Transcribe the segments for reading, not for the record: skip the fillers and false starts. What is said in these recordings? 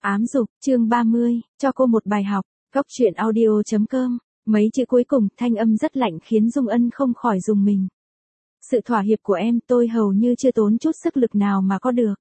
Ám dục, chương 30, cho cô một bài học, Cóc truyện audio.com, mấy chữ cuối cùng, thanh âm rất lạnh khiến Dung Ân không khỏi rùng mình. Sự thỏa hiệp của em tôi hầu như chưa tốn chút sức lực nào mà có được.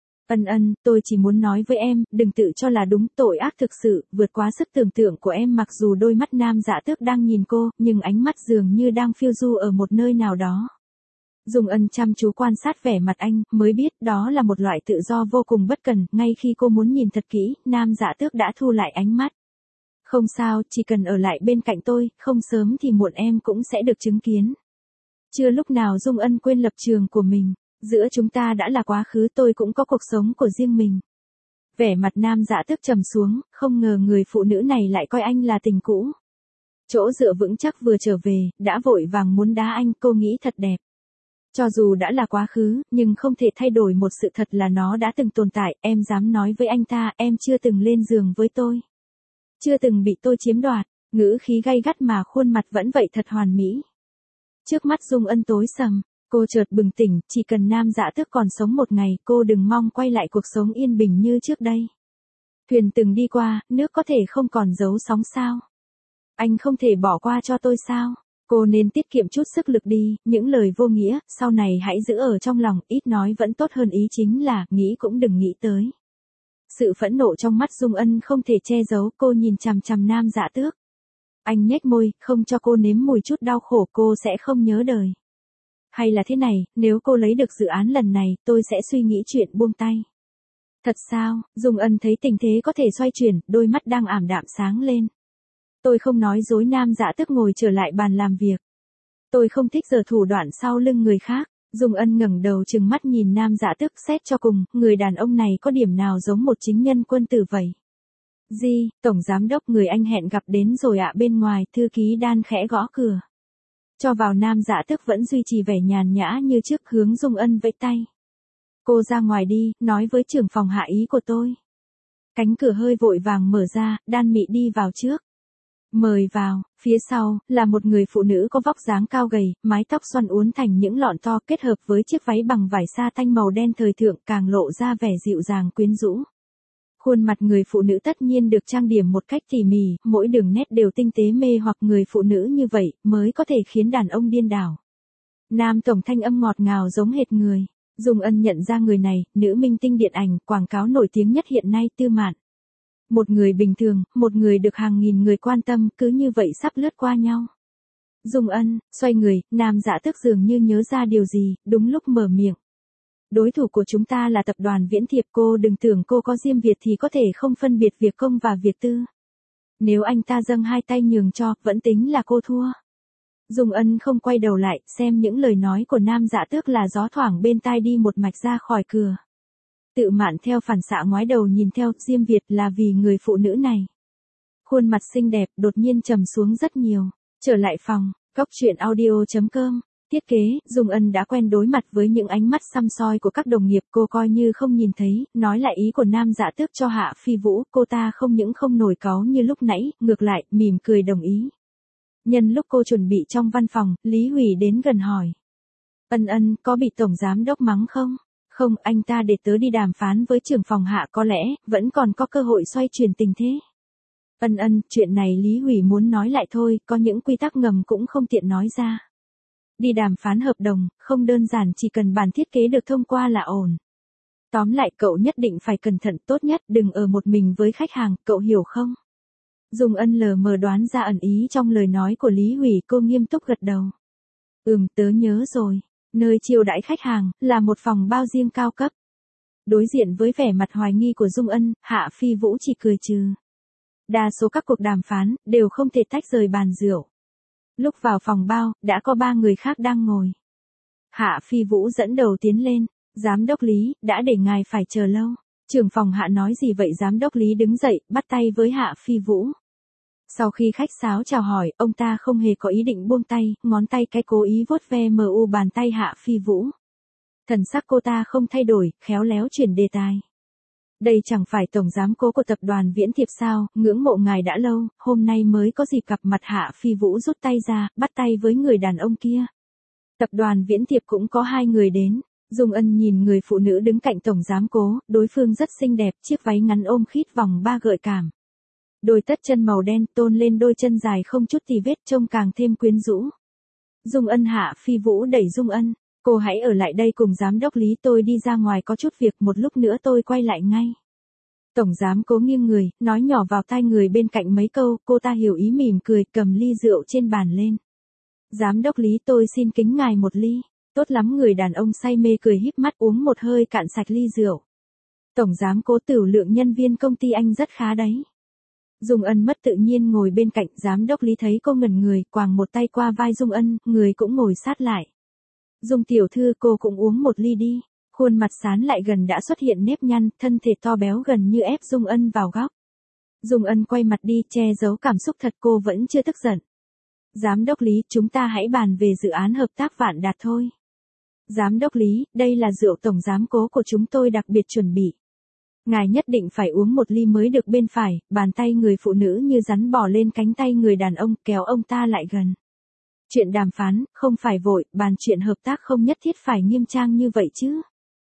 Ân, tôi chỉ muốn nói với em, đừng tự cho là đúng, tội ác thực sự, vượt quá sức tưởng tượng của em. Mặc dù đôi mắt nam dạ tước đang nhìn cô, nhưng ánh mắt dường như đang phiêu du ở một nơi nào đó. Dung Ân chăm chú quan sát vẻ mặt anh, mới biết đó là một loại tự do vô cùng bất cần. Ngay khi cô muốn nhìn thật kỹ, nam dạ tước đã thu lại ánh mắt. Không sao, chỉ cần ở lại bên cạnh tôi, không sớm thì muộn em cũng sẽ được chứng kiến. Chưa lúc nào Dung Ân quên lập trường của mình. Giữa chúng ta đã là quá khứ, tôi cũng có cuộc sống của riêng mình. Vẻ mặt nam dạ tước trầm xuống, không ngờ người phụ nữ này lại coi anh là tình cũ. Chỗ dựa vững chắc vừa trở về, đã vội vàng muốn đá anh, cô nghĩ thật đẹp. Cho dù đã là quá khứ, nhưng không thể thay đổi một sự thật là nó đã từng tồn tại. Em dám nói với anh ta, em chưa từng lên giường với tôi. Chưa từng bị tôi chiếm đoạt, ngữ khí gay gắt mà khuôn mặt vẫn vậy thật hoàn mỹ. Trước mắt Dung Ân tối sầm, cô chợt bừng tỉnh, chỉ cần nam dạ tước còn sống một ngày, cô đừng mong quay lại cuộc sống yên bình như trước đây. Thuyền từng đi qua, nước có thể không còn giấu sóng sao? Anh không thể bỏ qua cho tôi sao? Cô nên tiết kiệm chút sức lực đi, những lời vô nghĩa, sau này hãy giữ ở trong lòng, ít nói vẫn tốt hơn, ý chính là, nghĩ cũng đừng nghĩ tới. Sự phẫn nộ trong mắt Dung Ân không thể che giấu, cô nhìn chằm chằm nam dạ tước. Anh nhếch môi, không cho cô nếm mùi chút đau khổ, cô sẽ không nhớ đời. Hay là thế này, nếu cô lấy được dự án lần này, tôi sẽ suy nghĩ chuyện buông tay. Thật sao? Dung Ân thấy tình thế có thể xoay chuyển, đôi mắt đang ảm đạm sáng lên. Tôi không nói dối, nam dạ tước ngồi trở lại bàn làm việc. Tôi không thích giở thủ đoạn sau lưng người khác. Dung Ân ngẩng đầu trừng mắt nhìn nam dạ tước, xét cho cùng, người đàn ông này có điểm nào giống một chính nhân quân tử vậy? Gì, tổng giám đốc, người anh hẹn gặp đến rồi ạ. Bên ngoài, thư ký Đan khẽ gõ cửa. Cho vào. Nam dạ tước vẫn duy trì vẻ nhàn nhã như trước, hướng Dung Ân vẫy tay. Cô ra ngoài đi, nói với trưởng phòng Hạ ý của tôi. Cánh cửa hơi vội vàng mở ra, Đan Mị đi vào trước. Mời vào, phía sau, là một người phụ nữ có vóc dáng cao gầy, mái tóc xoăn uốn thành những lọn to, kết hợp với chiếc váy bằng vải sa tanh màu đen thời thượng, càng lộ ra vẻ dịu dàng quyến rũ. Khuôn mặt người phụ nữ tất nhiên được trang điểm một cách tỉ mỉ, mỗi đường nét đều tinh tế mê hoặc. Người phụ nữ như vậy, mới có thể khiến đàn ông điên đảo. Nam tổng thanh âm ngọt ngào giống hệt người. Dung Ân nhận ra người này, nữ minh tinh điện ảnh, quảng cáo nổi tiếng nhất hiện nay, Tư Mạn. Một người bình thường, một người được hàng nghìn người quan tâm, cứ như vậy sắp lướt qua nhau. Dung Ân, xoay người, nam dạ tước dường như nhớ ra điều gì, đúng lúc mở miệng. Đối thủ của chúng ta là tập đoàn Viễn Thiệp, cô đừng tưởng cô có diêm Việt thì có thể không phân biệt việc công và việc tư. Nếu anh ta dâng hai tay nhường cho, vẫn tính là cô thua. Dung Ân không quay đầu lại, xem những lời nói của nam dạ tước là gió thoảng bên tai, đi một mạch ra khỏi cửa. Tự Mạn theo phản xạ ngoái đầu nhìn theo, diêm Việt là vì người phụ nữ này. Khuôn mặt xinh đẹp đột nhiên trầm xuống rất nhiều. Trở lại phòng, Cóc truyện audio.com. Thiết kế, Dung Ân đã quen đối mặt với những ánh mắt săm soi của các đồng nghiệp, cô coi như không nhìn thấy, nói lại ý của nam dạ tước cho Hạ Phi Vũ, cô ta không những không nổi cáu như lúc nãy, ngược lại, mỉm cười đồng ý. Nhân lúc cô chuẩn bị trong văn phòng, Lý Hủy đến gần hỏi. Ân, có bị tổng giám đốc mắng không? Không, anh ta để tớ đi đàm phán với trưởng phòng Hạ, có lẽ, vẫn còn có cơ hội xoay chuyển tình thế. Ân, chuyện này Lý Hủy muốn nói lại thôi, có những quy tắc ngầm cũng không tiện nói ra. Đi đàm phán hợp đồng, không đơn giản, chỉ cần bản thiết kế được thông qua là ổn. Tóm lại, cậu nhất định phải cẩn thận, tốt nhất đừng ở một mình với khách hàng, cậu hiểu không? Dung Ân lờ mờ đoán ra ẩn ý trong lời nói của Lý Hủy, cô nghiêm túc gật đầu. Tớ nhớ rồi. Nơi chiêu đãi khách hàng, là một phòng bao riêng cao cấp. Đối diện với vẻ mặt hoài nghi của Dung Ân, Hạ Phi Vũ chỉ cười trừ. Đa số các cuộc đàm phán, đều không thể tách rời bàn rượu. Lúc vào phòng bao, đã có 3 người khác đang ngồi. Hạ Phi Vũ dẫn đầu tiến lên. Giám đốc Lý, đã để ngài phải chờ lâu. Trưởng phòng Hạ nói gì vậy? Giám đốc Lý đứng dậy, bắt tay với Hạ Phi Vũ. Sau khi khách sáo chào hỏi, ông ta không hề có ý định buông tay, ngón tay cái cố ý vuốt ve bàn tay Hạ Phi Vũ. Thần sắc cô ta không thay đổi, khéo léo chuyển đề tài. Đây chẳng phải tổng giám cố của tập đoàn Viễn Thiệp sao, ngưỡng mộ ngài đã lâu, hôm nay mới có dịp gặp mặt. Hạ Phi Vũ rút tay ra, bắt tay với người đàn ông kia. Tập đoàn Viễn Thiệp cũng có 2 người đến. Dung Ân nhìn người phụ nữ đứng cạnh tổng giám cố, đối phương rất xinh đẹp, chiếc váy ngắn ôm khít vòng ba gợi cảm. Đôi tất chân màu đen tôn lên đôi chân dài không chút tì vết trông càng thêm quyến rũ. Dung Ân Hạ Phi Vũ đẩy Dung Ân, cô hãy ở lại đây cùng giám đốc Lý, tôi đi ra ngoài có chút việc, một lúc nữa tôi quay lại ngay. Tổng giám cố nghiêng người, nói nhỏ vào tai người bên cạnh mấy câu, cô ta hiểu ý mỉm cười cầm ly rượu trên bàn lên. Giám đốc Lý, tôi xin kính ngài một ly. Tốt lắm, người đàn ông say mê cười híp mắt uống một hơi cạn sạch ly rượu. Tổng giám cố, Tửu Lượng nhân viên công ty anh rất khá đấy. Dung Ân mất tự nhiên ngồi bên cạnh, giám đốc Lý thấy cô ngẩn người, quàng một tay qua vai Dung Ân, người cũng ngồi sát lại. Dung tiểu thư, cô cũng uống một ly đi. Khuôn mặt sán lại gần đã xuất hiện nếp nhăn, thân thể to béo gần như ép Dung Ân vào góc. Dung Ân quay mặt đi, che giấu cảm xúc thật, cô vẫn chưa tức giận. Giám đốc Lý, chúng ta hãy bàn về dự án hợp tác Vạn Đạt thôi. Giám đốc Lý, đây là rượu tổng giám cố của chúng tôi đặc biệt chuẩn bị. Ngài nhất định phải uống một ly mới được. Bên phải, bàn tay người phụ nữ như rắn bò lên cánh tay người đàn ông, kéo ông ta lại gần. Chuyện đàm phán, không phải vội, bàn chuyện hợp tác không nhất thiết phải nghiêm trang như vậy chứ.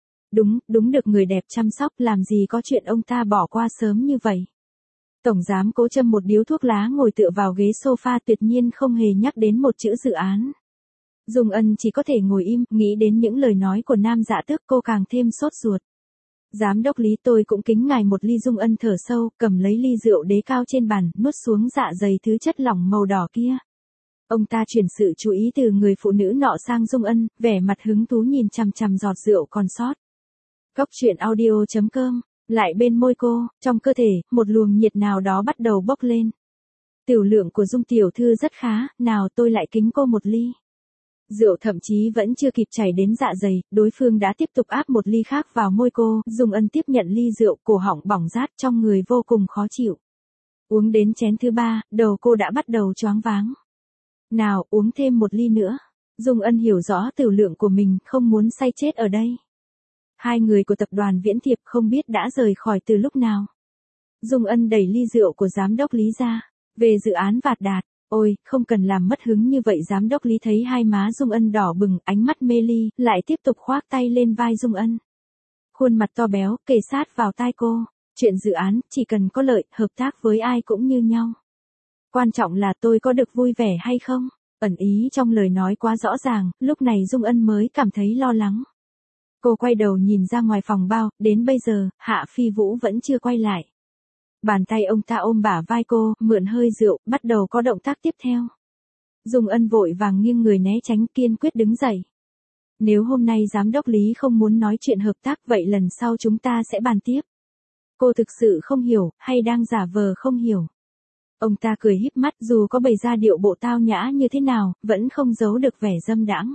Đúng được người đẹp chăm sóc, làm gì có chuyện ông ta bỏ qua sớm như vậy. Tổng giám cố châm một điếu thuốc lá ngồi tựa vào ghế sofa, tuyệt nhiên không hề nhắc đến một chữ dự án. Dung Ân chỉ có thể ngồi im, nghĩ đến những lời nói của nam dạ tước, cô càng thêm sốt ruột. Giám đốc Lý, tôi cũng kính ngài một ly. Dung Ân thở sâu, cầm lấy ly rượu đế cao trên bàn, nuốt xuống dạ dày thứ chất lỏng màu đỏ kia. Ông ta chuyển sự chú ý từ người phụ nữ nọ sang Dung Ân, vẻ mặt hứng thú nhìn chằm chằm giọt rượu còn sót. Cốc truyện audio.com, lại bên môi cô, trong cơ thể, một luồng nhiệt nào đó bắt đầu bốc lên. Tiểu lượng của Dung tiểu thư rất khá, nào tôi lại kính cô một ly. Rượu thậm chí vẫn chưa kịp chảy đến dạ dày, đối phương đã tiếp tục áp một ly khác vào môi cô, Dung Ân tiếp nhận ly rượu, cổ họng bỏng rát, trong người vô cùng khó chịu. Uống đến chén thứ ba, đầu cô đã bắt đầu choáng váng. Nào, uống thêm một ly nữa. Dung Ân hiểu rõ tiểu lượng của mình, không muốn say chết ở đây. Hai người của tập đoàn Viễn Thiệp không biết đã rời khỏi từ lúc nào. Dung Ân đẩy ly rượu của giám đốc Lý ra. Về dự án Vạn Đạt, ôi, không cần làm mất hứng như vậy. Giám đốc Lý thấy hai má Dung Ân đỏ bừng, ánh mắt mê ly, lại tiếp tục khoác tay lên vai Dung Ân. Khuôn mặt to béo, kề sát vào tai cô. Chuyện dự án, chỉ cần có lợi, hợp tác với ai cũng như nhau. Quan trọng là tôi có được vui vẻ hay không? Ẩn ý trong lời nói quá rõ ràng, lúc này Dung Ân mới cảm thấy lo lắng. Cô quay đầu nhìn ra ngoài phòng bao, đến bây giờ, Hạ Phi Vũ vẫn chưa quay lại. Bàn tay ông ta ôm bả vai cô, mượn hơi rượu, bắt đầu có động tác tiếp theo. Dung Ân vội vàng nghiêng người né tránh, kiên quyết đứng dậy. Nếu hôm nay giám đốc Lý không muốn nói chuyện hợp tác, vậy lần sau chúng ta sẽ bàn tiếp. Cô thực sự không hiểu, hay đang giả vờ không hiểu. Ông ta cười híp mắt, dù có bày ra điệu bộ tao nhã như thế nào, vẫn không giấu được vẻ dâm đãng.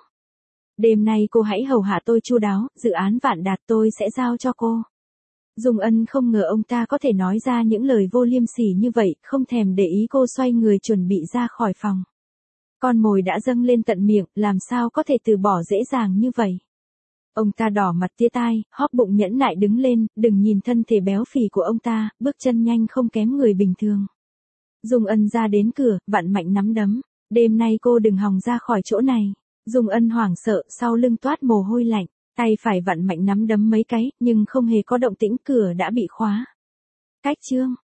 Đêm nay cô hãy hầu hạ tôi chu đáo, dự án Vạn Đạt tôi sẽ giao cho cô. Dung Ân không ngờ ông ta có thể nói ra những lời vô liêm sỉ như vậy, không thèm để ý cô xoay người chuẩn bị ra khỏi phòng. Con mồi đã dâng lên tận miệng, làm sao có thể từ bỏ dễ dàng như vậy. Ông ta đỏ mặt tía tai, hóp bụng nhẫn nại đứng lên, đừng nhìn thân thể béo phì của ông ta, bước chân nhanh không kém người bình thường. Dung Ân ra đến cửa, vặn mạnh nắm đấm. Đêm nay cô đừng hòng ra khỏi chỗ này. Dung Ân hoảng sợ, sau lưng toát mồ hôi lạnh. Tay phải vặn mạnh nắm đấm mấy cái, nhưng không hề có động tĩnh, cửa đã bị khóa. Cách chương.